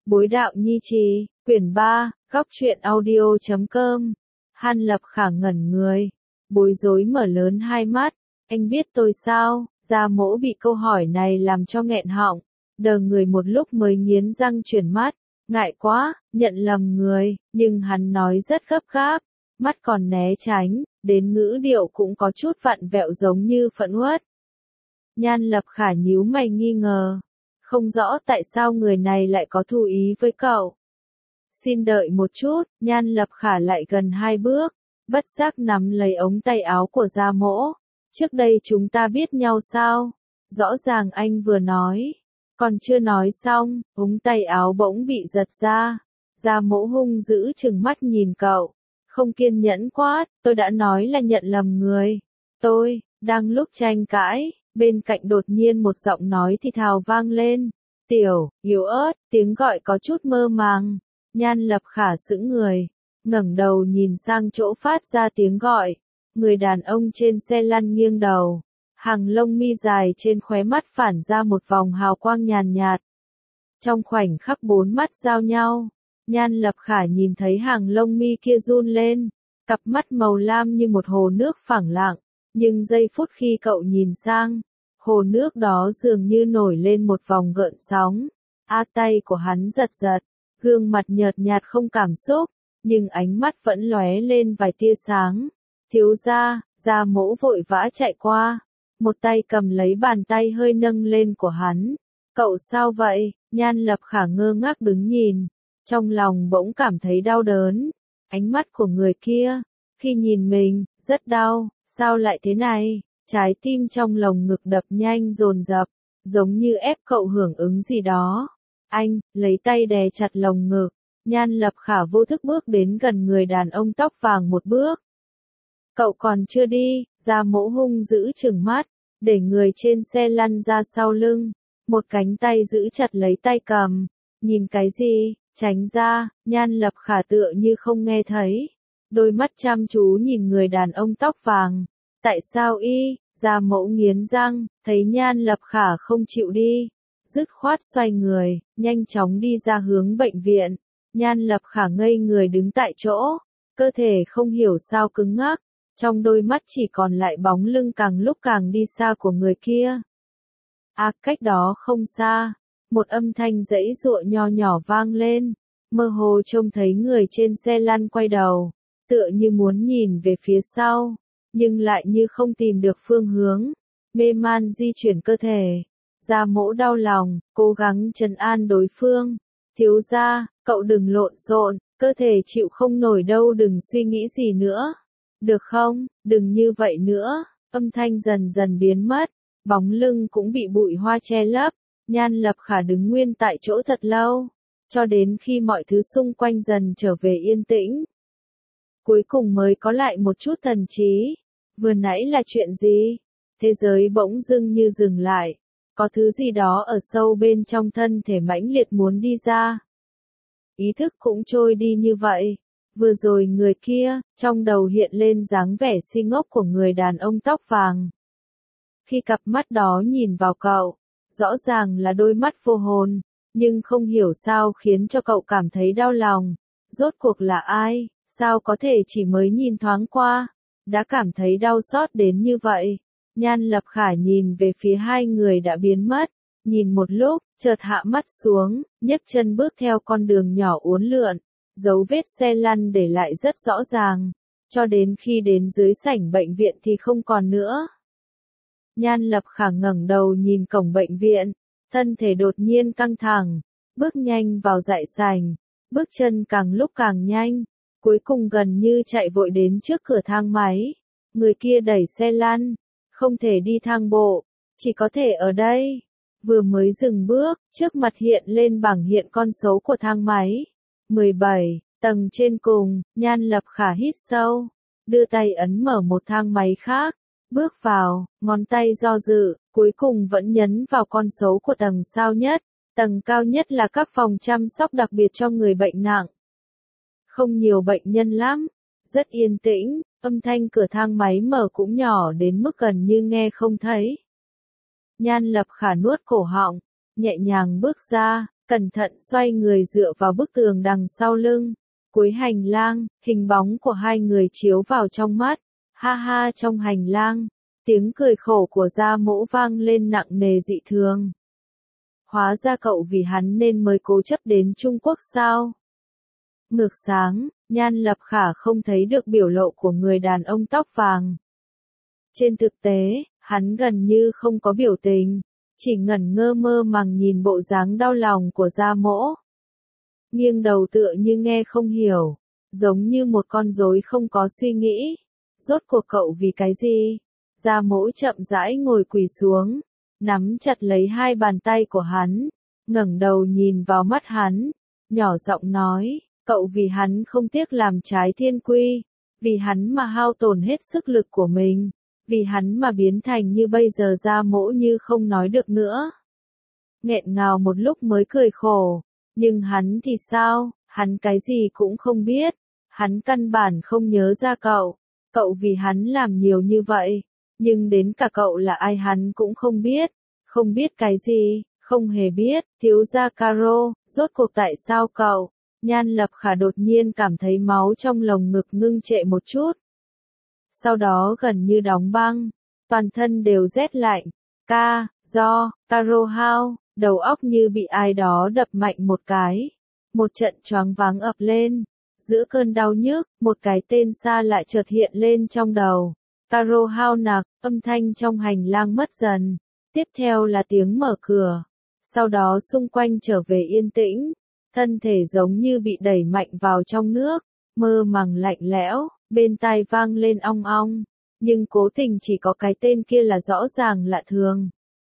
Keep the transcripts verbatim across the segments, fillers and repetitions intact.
Bối đạo nhi trì, quyển ba, góc truyện audio chấm com. Hàn Lập Khả ngẩn người, bối rối mở lớn hai mắt, anh biết tôi sao? Gia Mỗ bị câu hỏi này làm cho nghẹn họng, đờ người một lúc mới nghiến răng chuyển mắt, ngại quá, nhận lầm người, nhưng hắn nói rất gấp gáp, mắt còn né tránh, đến ngữ điệu cũng có chút vặn vẹo giống như phẫn uất. Nhan Lập Khả nhíu mày nghi ngờ, không rõ tại sao người này lại có thù ý với cậu. Xin đợi một chút, Nhan Lập Khả lại gần hai bước, bất giác nắm lấy ống tay áo của Gia Mỗ. Trước đây chúng ta biết nhau sao? Rõ ràng anh vừa nói, còn chưa nói xong, ống tay áo bỗng bị giật ra. Gia Mỗ hung dữ trừng mắt nhìn cậu, không kiên nhẫn quát, tôi đã nói là nhận lầm người. Tôi, đang lúc tranh cãi, bên cạnh đột nhiên một giọng nói thì thào vang lên. Tiểu, yếu ớt, tiếng gọi có chút mơ màng. Nhan Lập Khả sững người, ngẩng đầu nhìn sang chỗ phát ra tiếng gọi. Người đàn ông trên xe lăn nghiêng đầu, hàng lông mi dài trên khóe mắt phản ra một vòng hào quang nhàn nhạt. Trong khoảnh khắc bốn mắt giao nhau, Nhan Lập Khả nhìn thấy hàng lông mi kia run lên, cặp mắt màu lam như một hồ nước phẳng lặng, nhưng giây phút khi cậu nhìn sang, hồ nước đó dường như nổi lên một vòng gợn sóng. A tay của hắn giật giật, gương mặt nhợt nhạt không cảm xúc, nhưng ánh mắt vẫn lóe lên vài tia sáng. Thiếu gia, Gia Mỗ vội vã chạy qua, một tay cầm lấy bàn tay hơi nâng lên của hắn. Cậu sao vậy? Nhan Lập Khả ngơ ngác đứng nhìn, trong lòng bỗng cảm thấy đau đớn. Ánh mắt của người kia, khi nhìn mình, rất đau, sao lại thế này? Trái tim trong lồng ngực đập nhanh dồn dập, giống như ép cậu hưởng ứng gì đó. Anh, lấy tay đè chặt lồng ngực, Nhan Lập Khả vô thức bước đến gần người đàn ông tóc vàng một bước. Cậu còn chưa đi, Gia Mỗ hung giữ trừng mắt, để người trên xe lăn ra sau lưng, một cánh tay giữ chặt lấy tay cầm. Nhìn cái gì? Tránh ra. Nhan Lập Khả tựa như không nghe thấy, đôi mắt chăm chú nhìn người đàn ông tóc vàng. Tại sao y? Gia Mỗ nghiến răng, thấy Nhan Lập Khả không chịu đi, dứt khoát xoay người, nhanh chóng đi ra hướng bệnh viện. Nhan Lập Khả ngây người đứng tại chỗ, cơ thể không hiểu sao cứng ngắc, trong đôi mắt chỉ còn lại bóng lưng càng lúc càng đi xa của người kia. À, cách đó không xa, một âm thanh giãy giụa nho nhỏ vang lên, mơ hồ trông thấy người trên xe lăn quay đầu, tựa như muốn nhìn về phía sau, nhưng lại như không tìm được phương hướng, mê man di chuyển cơ thể. Gia Mỗ đau lòng, cố gắng trấn an đối phương. Thiếu gia, cậu đừng lộn xộn, cơ thể chịu không nổi đâu, đừng suy nghĩ gì nữa. Được không, đừng như vậy nữa. Âm thanh dần dần biến mất, bóng lưng cũng bị bụi hoa che lấp. Nhan Lập Khả đứng nguyên tại chỗ thật lâu, cho đến khi mọi thứ xung quanh dần trở về yên tĩnh. Cuối cùng mới có lại một chút thần trí. Vừa nãy là chuyện gì? Thế giới bỗng dưng như dừng lại, có thứ gì đó ở sâu bên trong thân thể mãnh liệt muốn đi ra. Ý thức cũng trôi đi như vậy. Vừa rồi người kia, trong đầu hiện lên dáng vẻ si ngốc của người đàn ông tóc vàng. Khi cặp mắt đó nhìn vào cậu, rõ ràng là đôi mắt vô hồn, nhưng không hiểu sao khiến cho cậu cảm thấy đau lòng. Rốt cuộc là ai? Sao có thể chỉ mới nhìn thoáng qua, đã cảm thấy đau xót đến như vậy? Nhan Lập Khả nhìn về phía hai người đã biến mất, nhìn một lúc, chợt hạ mắt xuống, nhấc chân bước theo con đường nhỏ uốn lượn, dấu vết xe lăn để lại rất rõ ràng, cho đến khi đến dưới sảnh bệnh viện thì không còn nữa. Nhan Lập Khả ngẩng đầu nhìn cổng bệnh viện, thân thể đột nhiên căng thẳng, bước nhanh vào đại sảnh, bước chân càng lúc càng nhanh, cuối cùng gần như chạy vội đến trước cửa thang máy. Người kia đẩy xe lăn, không thể đi thang bộ, chỉ có thể ở đây. Vừa mới dừng bước, trước mặt hiện lên bảng hiện con số của thang máy. mười bảy, tầng trên cùng. Nhan Lập Khả hít sâu, đưa tay ấn mở một thang máy khác, bước vào, ngón tay do dự, cuối cùng vẫn nhấn vào con số của tầng cao nhất. Tầng cao nhất là các phòng chăm sóc đặc biệt cho người bệnh nặng. Không nhiều bệnh nhân lắm, rất yên tĩnh, âm thanh cửa thang máy mở cũng nhỏ đến mức gần như nghe không thấy. Nhan Lập Khả nuốt cổ họng, nhẹ nhàng bước ra, cẩn thận xoay người dựa vào bức tường đằng sau lưng. Cuối hành lang, hình bóng của hai người chiếu vào trong mắt. Ha ha, trong hành lang, tiếng cười khổ của Gia Mỗ vang lên nặng nề dị thường. Hóa ra cậu vì hắn nên mới cố chấp đến Trung Quốc sao? Ngược sáng, Nhan Lập Khả không thấy được biểu lộ của người đàn ông tóc vàng. Trên thực tế, hắn gần như không có biểu tình, chỉ ngẩn ngơ mơ màng nhìn bộ dáng đau lòng của Gia Mỗ. Nghiêng đầu tựa như nghe không hiểu, giống như một con rối không có suy nghĩ. Rốt cuộc cậu vì cái gì? Gia Mỗ chậm rãi ngồi quỳ xuống, nắm chặt lấy hai bàn tay của hắn, ngẩng đầu nhìn vào mắt hắn, nhỏ giọng nói, cậu vì hắn không tiếc làm trái thiên quy, vì hắn mà hao tổn hết sức lực của mình, vì hắn mà biến thành như bây giờ. Gia Mỗ như không nói được nữa. Nghẹn ngào một lúc mới cười khổ, nhưng hắn thì sao, hắn cái gì cũng không biết, hắn căn bản không nhớ ra cậu, cậu vì hắn làm nhiều như vậy, nhưng đến cả cậu là ai hắn cũng không biết, không biết cái gì, không hề biết. Thiếu gia Caro, rốt cuộc tại sao cậu? Nhan Lập Khả đột nhiên cảm thấy máu trong lồng ngực ngưng trệ một chút. Sau đó gần như đóng băng, toàn thân đều rét lạnh. Ca, do, Caro hao, đầu óc như bị ai đó đập mạnh một cái. Một trận choáng váng ập lên. Giữa cơn đau nhức, một cái tên xa lạ chợt hiện lên trong đầu. Caro hao nặc, âm thanh trong hành lang mất dần. Tiếp theo là tiếng mở cửa. Sau đó xung quanh trở về yên tĩnh. Thân thể giống như bị đẩy mạnh vào trong nước, mơ màng lạnh lẽo, bên tai vang lên ong ong. Nhưng cố tình chỉ có cái tên kia là rõ ràng lạ thường.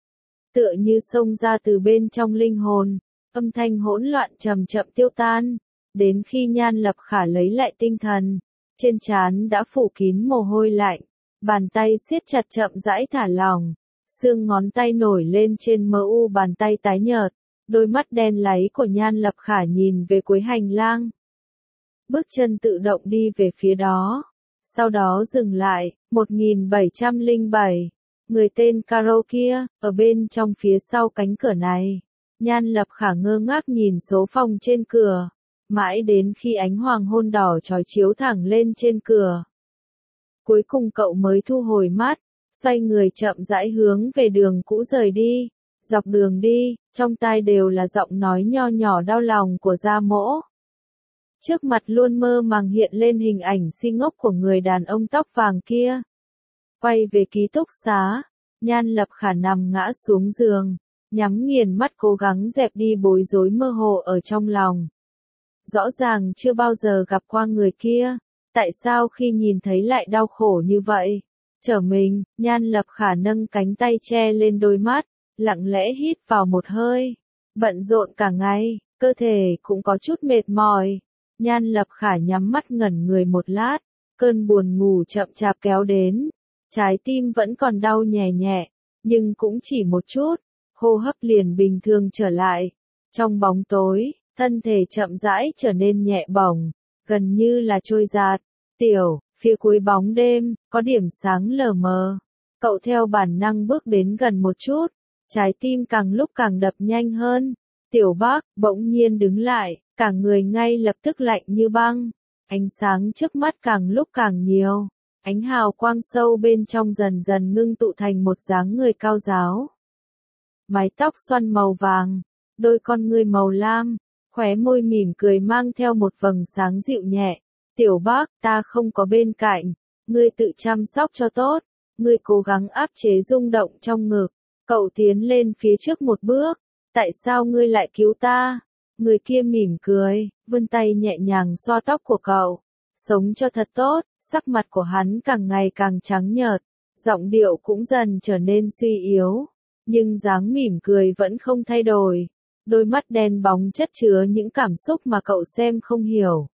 Tựa như xông ra từ bên trong linh hồn, âm thanh hỗn loạn chậm chậm tiêu tan. Đến khi Nhan Lập Khả lấy lại tinh thần, trên trán đã phủ kín mồ hôi lạnh, bàn tay siết chặt chậm rãi thả lỏng, xương ngón tay nổi lên trên mờ u bàn tay tái nhợt, đôi mắt đen láy của Nhan Lập Khả nhìn về cuối hành lang. Bước chân tự động đi về phía đó, sau đó dừng lại. Một nghìn bảy trăm lẻ bảy, người tên Caro kia, ở bên trong phía sau cánh cửa này. Nhan Lập Khả ngơ ngác nhìn số phòng trên cửa. Mãi đến khi ánh hoàng hôn đỏ chói chiếu thẳng lên trên cửa. Cuối cùng cậu mới thu hồi mắt, xoay người chậm rãi hướng về đường cũ rời đi. Dọc đường đi, trong tai đều là giọng nói nho nhỏ đau lòng của Gia Mỗ. Trước mặt luôn mơ màng hiện lên hình ảnh si ngốc của người đàn ông tóc vàng kia. Quay về ký túc xá, Nhan Lập Khả nằm ngã xuống giường, nhắm nghiền mắt cố gắng dẹp đi bối rối mơ hồ ở trong lòng. Rõ ràng chưa bao giờ gặp qua người kia, tại sao khi nhìn thấy lại đau khổ như vậy? Trở mình, Nhan Lập Khả nâng cánh tay che lên đôi mắt, lặng lẽ hít vào một hơi. Bận rộn cả ngày, cơ thể cũng có chút mệt mỏi. Nhan Lập Khả nhắm mắt ngẩn người một lát, cơn buồn ngủ chậm chạp kéo đến. Trái tim vẫn còn đau nhè nhẹ, nhưng cũng chỉ một chút, hô hấp liền bình thường trở lại. Trong bóng tối, thân thể chậm rãi trở nên nhẹ bổng, gần như là trôi giạt. Tiểu, phía cuối bóng đêm, có điểm sáng lờ mờ. Cậu theo bản năng bước đến gần một chút, trái tim càng lúc càng đập nhanh hơn. Tiểu Bác bỗng nhiên đứng lại, cả người ngay lập tức lạnh như băng. Ánh sáng trước mắt càng lúc càng nhiều. Ánh hào quang sâu bên trong dần dần ngưng tụ thành một dáng người cao ráo. Mái tóc xoăn màu vàng, đôi con ngươi màu lam, khóe môi mỉm cười mang theo một vầng sáng dịu nhẹ. Tiểu Bác, ta không có bên cạnh, ngươi tự chăm sóc cho tốt. Ngươi cố gắng áp chế rung động trong ngực. Cậu tiến lên phía trước một bước. Tại sao ngươi lại cứu ta? Người kia mỉm cười, vươn tay nhẹ nhàng xoa tóc của cậu. Sống cho thật tốt. Sắc mặt của hắn càng ngày càng trắng nhợt, giọng điệu cũng dần trở nên suy yếu, nhưng dáng mỉm cười vẫn không thay đổi. Đôi mắt đen bóng chất chứa những cảm xúc mà cậu xem không hiểu.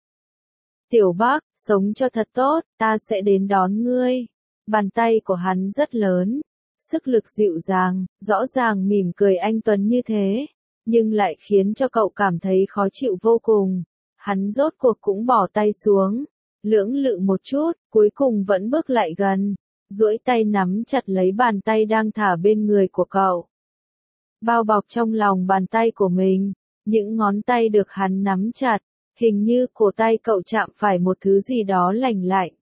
Tiểu Bác, sống cho thật tốt, ta sẽ đến đón ngươi. Bàn tay của hắn rất lớn, sức lực dịu dàng, rõ ràng mỉm cười anh tuấn như thế, nhưng lại khiến cho cậu cảm thấy khó chịu vô cùng. Hắn rốt cuộc cũng bỏ tay xuống. Lưỡng lự một chút, cuối cùng vẫn bước lại gần, duỗi tay nắm chặt lấy bàn tay đang thả bên người của cậu. Bao bọc trong lòng bàn tay của mình, Những ngón tay được hắn nắm chặt, hình như cổ tay cậu chạm phải một thứ gì đó lành lạnh.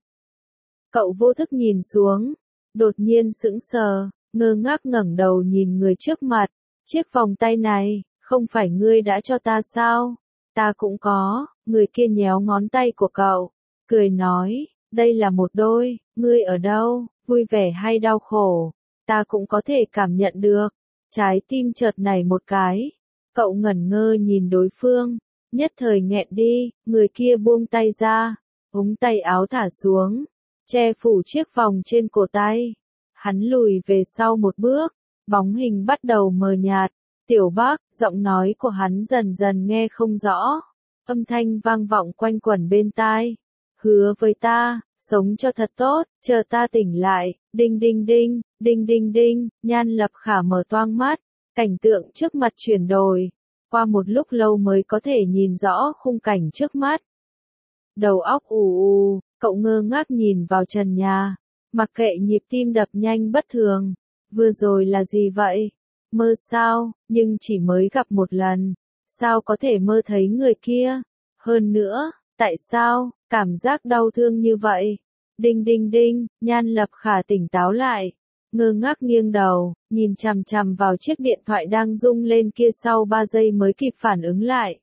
Cậu vô thức nhìn xuống, đột nhiên sững sờ, ngơ ngác ngẩng đầu nhìn người trước mặt. Chiếc vòng tay này, không phải ngươi đã cho ta sao? Ta cũng có. Người kia nhéo ngón tay của cậu, cười nói, đây là một đôi, ngươi ở đâu, vui vẻ hay đau khổ? Ta cũng có thể cảm nhận được. Trái tim chợt nảy một cái. Cậu ngẩn ngơ nhìn đối phương, nhất thời nghẹn đi, người kia buông tay ra, ống tay áo thả xuống, che phủ chiếc vòng trên cổ tay. Hắn lùi về sau một bước, bóng hình bắt đầu mờ nhạt. Tiểu Bác, giọng nói của hắn dần dần nghe không rõ, âm thanh vang vọng quanh quẩn bên tai. Hứa với ta, sống cho thật tốt, chờ ta tỉnh lại. Đinh đinh đinh, đinh đinh đinh, Nhan Lập Khả mở toang mắt, cảnh tượng trước mặt chuyển đổi. Qua một lúc lâu mới có thể nhìn rõ khung cảnh trước mắt. Đầu óc ù ù, cậu ngơ ngác nhìn vào trần nhà, mặc kệ nhịp tim đập nhanh bất thường. Vừa rồi là gì vậy? Mơ sao? Nhưng chỉ mới gặp một lần, sao có thể mơ thấy người kia? Hơn nữa, tại sao, cảm giác đau thương như vậy? Đinh đinh đinh, Nhan Lập Khả tỉnh táo lại, ngơ ngác nghiêng đầu, nhìn chằm chằm vào chiếc điện thoại đang rung lên kia, sau ba giây mới kịp phản ứng lại.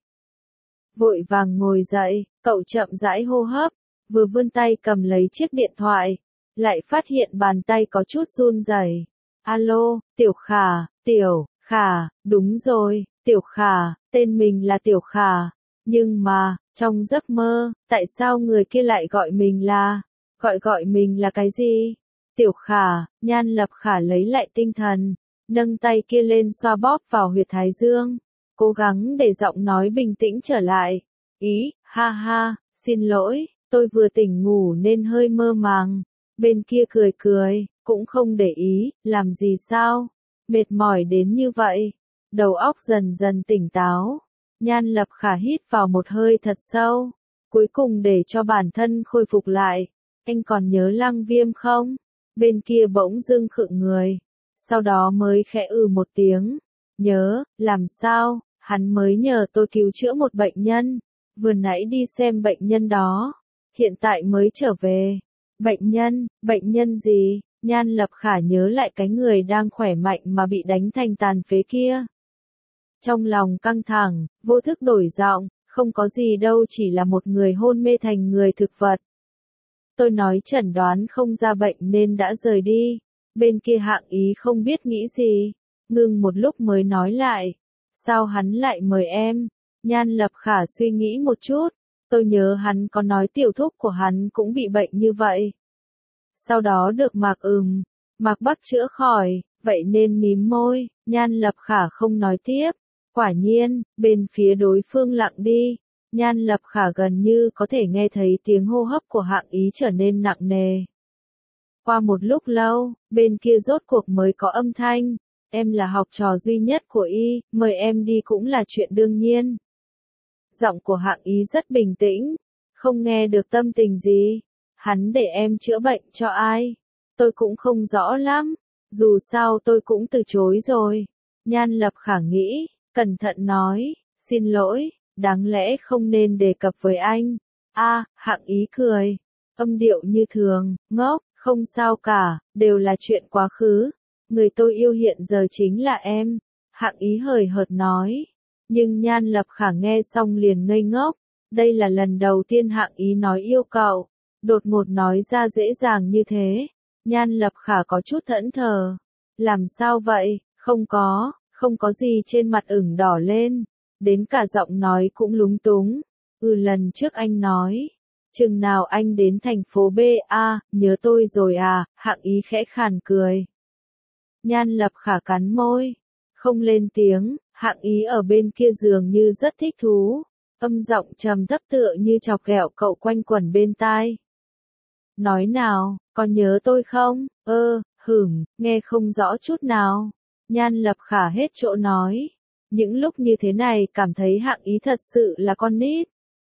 Vội vàng ngồi dậy, cậu chậm rãi hô hấp, vừa vươn tay cầm lấy chiếc điện thoại, lại phát hiện bàn tay có chút run rẩy. Alo, Tiểu Khả, Tiểu Khả, đúng rồi, Tiểu Khả, tên mình là Tiểu Khả. Nhưng mà, trong giấc mơ, tại sao người kia lại gọi mình là, gọi gọi mình là cái gì? Tiểu Khả, Nhan Lập Khả lấy lại tinh thần, nâng tay kia lên xoa bóp vào huyệt thái dương, cố gắng để giọng nói bình tĩnh trở lại. Ý, ha ha, xin lỗi, tôi vừa tỉnh ngủ nên hơi mơ màng. Bên kia cười cười, cũng không để ý, làm gì sao? Mệt mỏi đến như vậy. Đầu óc dần dần tỉnh táo. Nhan Lập Khả hít vào một hơi thật sâu, cuối cùng để cho bản thân khôi phục lại. Anh còn nhớ Lăng Viêm không? Bên kia bỗng dưng khựng người, sau đó mới khẽ ừ một tiếng. Nhớ, làm sao? Hắn mới nhờ tôi cứu chữa một bệnh nhân, vừa nãy đi xem bệnh nhân đó, hiện tại mới trở về. Bệnh nhân, bệnh nhân gì? Nhan Lập Khả nhớ lại cái người đang khỏe mạnh mà bị đánh thành tàn phế kia. Trong lòng căng thẳng, vô thức đổi giọng, không có gì đâu, chỉ là một người hôn mê thành người thực vật. Tôi nói chẩn đoán không ra bệnh nên đã rời đi. Bên kia Hạng Ý không biết nghĩ gì, ngừng một lúc mới nói lại. Sao hắn lại mời em? Nhan Lập Khả suy nghĩ một chút, tôi nhớ hắn có nói tiểu thúc của hắn cũng bị bệnh như vậy. Sau đó được Mạc ừm, Mạc Bắc chữa khỏi, vậy nên mím môi. Nhan Lập Khả không nói tiếp. Quả nhiên, bên phía đối phương lặng đi. Nhan Lập Khả gần như có thể nghe thấy tiếng hô hấp của Hạng Ý trở nên nặng nề. Qua một lúc lâu, bên kia rốt cuộc mới có âm thanh. Em là học trò duy nhất của y, mời em đi cũng là chuyện đương nhiên. Giọng của Hạng Ý rất bình tĩnh, không nghe được tâm tình gì. Hắn để em chữa bệnh cho ai? Tôi cũng không rõ lắm, dù sao tôi cũng từ chối rồi. Nhan Lập Khả nghĩ, cẩn thận nói, xin lỗi, đáng lẽ không nên đề cập với anh. A, Hạng Ý cười, âm điệu như thường, ngốc, không sao cả, đều là chuyện quá khứ. Người tôi yêu hiện giờ chính là em. Hạng Ý hời hợt nói. Nhưng Nhan Lập Khả nghe xong liền ngây ngốc. Đây là lần đầu tiên Hạng Ý nói yêu cậu. Đột ngột nói ra dễ dàng như thế. Nhan Lập Khả có chút thẫn thờ. Làm sao vậy? Không có, không có gì, trên mặt ửng đỏ lên. Đến cả giọng nói cũng lúng túng. Ừ, lần trước anh nói. Chừng nào anh đến thành phố B A, nhớ tôi rồi à? Hạng Ý khẽ khàn cười. Nhan Lập Khả cắn môi, không lên tiếng. Hạng Ý ở bên kia dường như rất thích thú, âm giọng trầm thấp tựa như chọc ghẹo cậu quanh quẩn bên tai. Nói nào, còn nhớ tôi không? Ơ, hửm, nghe không rõ chút nào. Nhan Lập Khả hết chỗ nói. Những lúc như thế này cảm thấy Hạng Ý thật sự là con nít.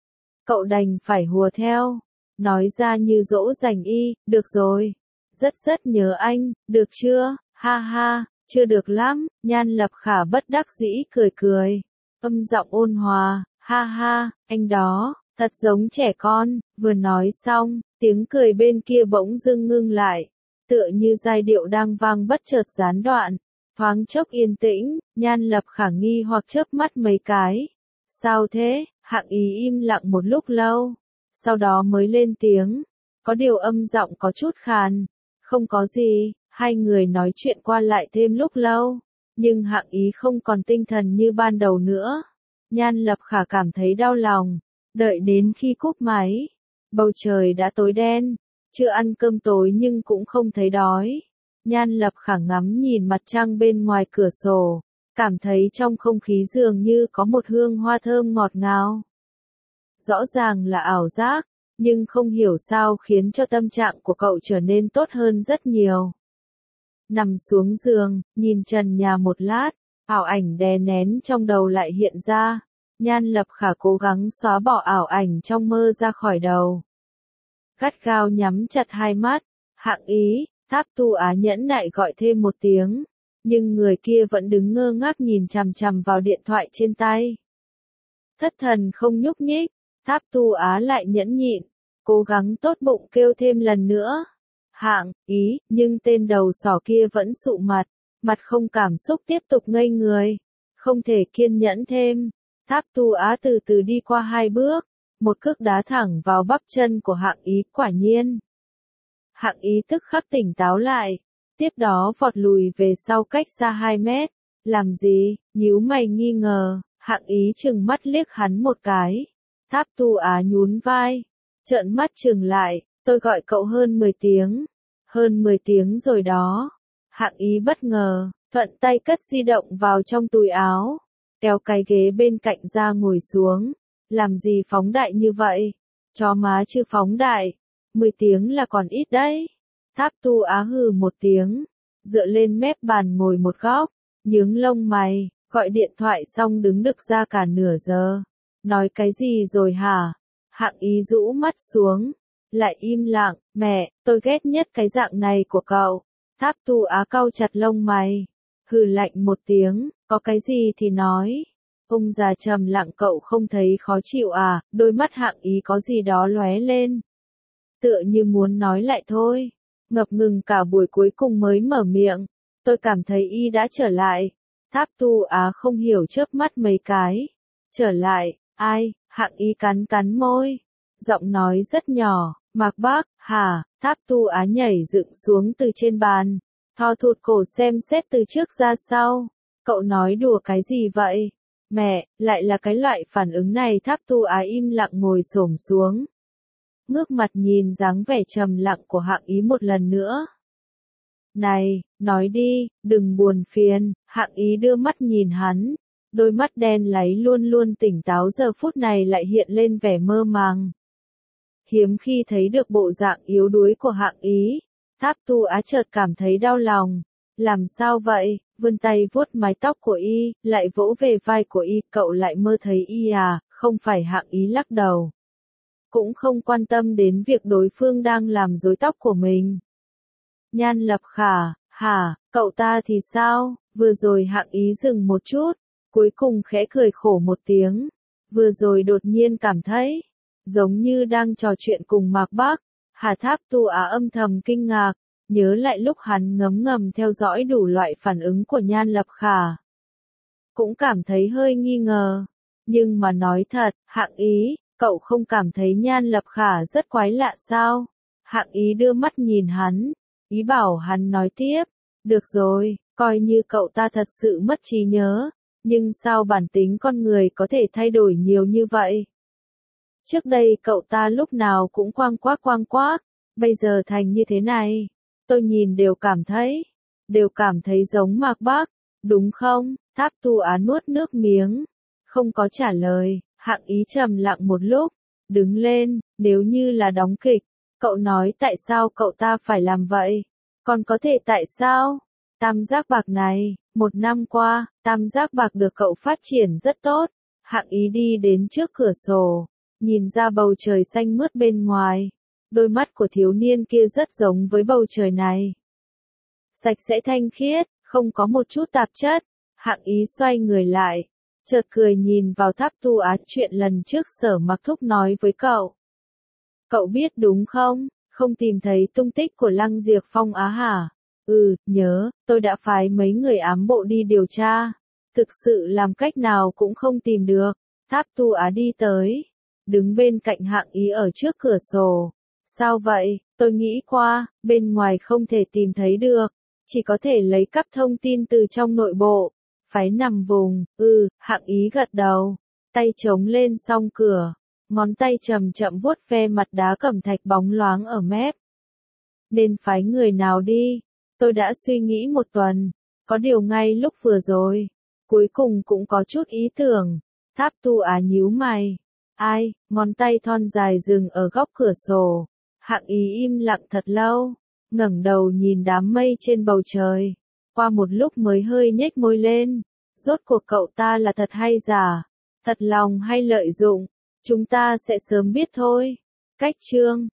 Cậu đành phải hùa theo, nói ra như dỗ dành y, được rồi. Rất rất nhớ anh, được chưa? Ha ha, chưa được lắm. Nhan Lập Khả bất đắc dĩ cười cười. âm giọng ôn hòa, ha ha, anh đó, thật giống trẻ con, vừa nói xong, tiếng cười bên kia bỗng dưng ngưng lại, tựa như giai điệu đang vang bất chợt gián đoạn, thoáng chốc yên tĩnh, Nhan Lập Khả nghi hoặc chớp mắt mấy cái. Sao thế? Hạng Ý im lặng một lúc lâu, sau đó mới lên tiếng, có điều âm giọng có chút khàn, không có gì, hai người nói chuyện qua lại thêm lúc lâu, nhưng Hạng Ý không còn tinh thần như ban đầu nữa. Nhan Lập Khả cảm thấy đau lòng, đợi đến khi cúp máy, bầu trời đã tối đen, chưa ăn cơm tối nhưng cũng không thấy đói. Nhan Lập Khả ngắm nhìn mặt trăng bên ngoài cửa sổ, cảm thấy trong không khí dường như có một hương hoa thơm ngọt ngào. Rõ ràng là ảo giác, nhưng không hiểu sao khiến cho tâm trạng của cậu trở nên tốt hơn rất nhiều. Nằm xuống giường, nhìn trần nhà một lát, ảo ảnh đè nén trong đầu lại hiện ra. Nhan Lập Khả cố gắng xóa bỏ ảo ảnh trong mơ ra khỏi đầu. Gắt gao nhắm chặt hai mắt, Hạng Ý, Tháp Tu Á nhẫn nại gọi thêm một tiếng, nhưng người kia vẫn đứng ngơ ngác nhìn chằm chằm vào điện thoại trên tay. Thất thần không nhúc nhích, Tháp Tu Á lại nhẫn nhịn, cố gắng tốt bụng kêu thêm lần nữa. Hạng Ý, nhưng tên đầu sỏ kia vẫn sụ mặt, mặt không cảm xúc tiếp tục ngây người, không thể kiên nhẫn thêm. Tháp Tu Á từ từ đi qua hai bước, một cước đá thẳng vào bắp chân của Hạng Ý, quả nhiên. Hạng Ý tức khắc tỉnh táo lại, tiếp đó vọt lùi về sau cách xa hai mét. Làm gì? Nhíu mày nghi ngờ, Hạng Ý trừng mắt liếc hắn một cái. Tháp Tu Á nhún vai, trợn mắt trừng lại, tôi gọi cậu hơn mười tiếng. Hơn mười tiếng rồi đó. Hạng Ý bất ngờ, thuận tay cất di động vào trong túi áo, kéo cái ghế bên cạnh ra ngồi xuống. Làm gì phóng đại như vậy? Chó má chứ phóng đại. Mười tiếng là còn ít đấy. Tháp Tu Á hừ một tiếng, dựa lên mép bàn ngồi một góc, nhướng lông mày, gọi điện thoại xong đứng đực ra cả nửa giờ. Nói cái gì rồi hả? Hạng Ý rũ mắt xuống, lại im lặng. Mẹ, tôi ghét nhất cái dạng này của cậu. Tháp Tu Á cau chặt lông mày, hừ lạnh một tiếng, có cái gì thì nói. Ông già trầm lặng, cậu không thấy khó chịu à? Đôi mắt Hạng Ý có gì đó lóe lên, tựa như muốn nói lại thôi. Ngập ngừng cả buổi cuối cùng mới mở miệng, tôi cảm thấy y đã trở lại. Tháp Tu Á không hiểu chớp mắt mấy cái. Trở lại, ai? Hạng Ý cắn cắn môi, giọng nói rất nhỏ, Mạc Bác, hả? Tháp Tu Á nhảy dựng xuống từ trên bàn, thò thụt cổ xem xét từ trước ra sau. Cậu nói đùa cái gì vậy? Mẹ, lại là cái loại phản ứng này. Tháp Tu Á im lặng ngồi xổm xuống, ngước mặt nhìn dáng vẻ trầm lặng của Hạng Ý một lần nữa. Này, nói đi, đừng buồn phiền. Hạng Ý đưa mắt nhìn hắn, đôi mắt đen láy luôn luôn tỉnh táo giờ phút này lại hiện lên vẻ mơ màng. Hiếm khi thấy được bộ dạng yếu đuối của Hạng Ý, Tháp Tu Á chợt cảm thấy đau lòng. Làm sao vậy? Vươn tay vuốt mái tóc của y, lại vỗ về vai của y. Cậu lại mơ thấy y à? Không phải. Hạng Ý lắc đầu, cũng không quan tâm đến việc đối phương đang làm rối tóc của mình. Nhan Lập Khả, hả? Cậu ta thì sao? Vừa rồi Hạng Ý dừng một chút, cuối cùng khẽ cười khổ một tiếng. Vừa rồi đột nhiên cảm thấy giống như đang trò chuyện cùng Mạc Bác. Hà Tháp Tu Á âm thầm kinh ngạc, nhớ lại lúc hắn ngấm ngầm theo dõi đủ loại phản ứng của Nhan Lập Khả, cũng cảm thấy hơi nghi ngờ. Nhưng mà nói thật, Hạng Ý, cậu không cảm thấy Nhan Lập Khả rất quái lạ sao? Hạng Ý đưa mắt nhìn hắn, ý bảo hắn nói tiếp. Được rồi, coi như cậu ta thật sự mất trí nhớ, nhưng sao bản tính con người có thể thay đổi nhiều như vậy? Trước đây cậu ta lúc nào cũng quang quác quang quác, bây giờ thành như thế này. Tôi nhìn đều cảm thấy, đều cảm thấy giống Mạc Bác, đúng không? Tháp Tu Á nuốt nước miếng, không có trả lời. Hạng Ý trầm lặng một lúc, đứng lên. Nếu như là đóng kịch, cậu nói tại sao cậu ta phải làm vậy? Còn có thể tại sao? Tam giác bạc này, một năm qua, tam giác bạc được cậu phát triển rất tốt. Hạng Ý đi đến trước cửa sổ, nhìn ra bầu trời xanh mướt bên ngoài. Đôi mắt của thiếu niên kia rất giống với bầu trời này. Sạch sẽ thanh khiết, không có một chút tạp chất. Hạng Ý xoay người lại, chợt cười nhìn vào Tháp Tu Á, chuyện lần trước Sở Mặc Thúc nói với cậu. Cậu biết đúng không, không tìm thấy tung tích của Lăng Diệp Phong á hả? Ừ, nhớ, tôi đã phái mấy người ám bộ đi điều tra. Thực sự làm cách nào cũng không tìm được. Tháp Tu Á đi tới, đứng bên cạnh Hạng Ý ở trước cửa sổ. Sao vậy, tôi nghĩ qua, bên ngoài không thể tìm thấy được, chỉ có thể lấy cắp thông tin từ trong nội bộ. Phái nằm vùng, ừ, Hạng Ý gật đầu, tay chống lên song cửa, ngón tay chậm chậm vuốt ve mặt đá cẩm thạch bóng loáng ở mép. Nên phái người nào đi? Tôi đã suy nghĩ một tuần, có điều ngay lúc vừa rồi, cuối cùng cũng có chút ý tưởng. Tháp Tu Á nhíu mày. Ai, ngón tay thon dài dừng ở góc cửa sổ. Hạng Ý im lặng thật lâu, ngẩng đầu nhìn đám mây trên bầu trời. Qua một lúc mới hơi nhếch môi lên. Rốt cuộc cậu ta là thật hay giả? Thật lòng hay lợi dụng? Chúng ta sẽ sớm biết thôi. Cách chương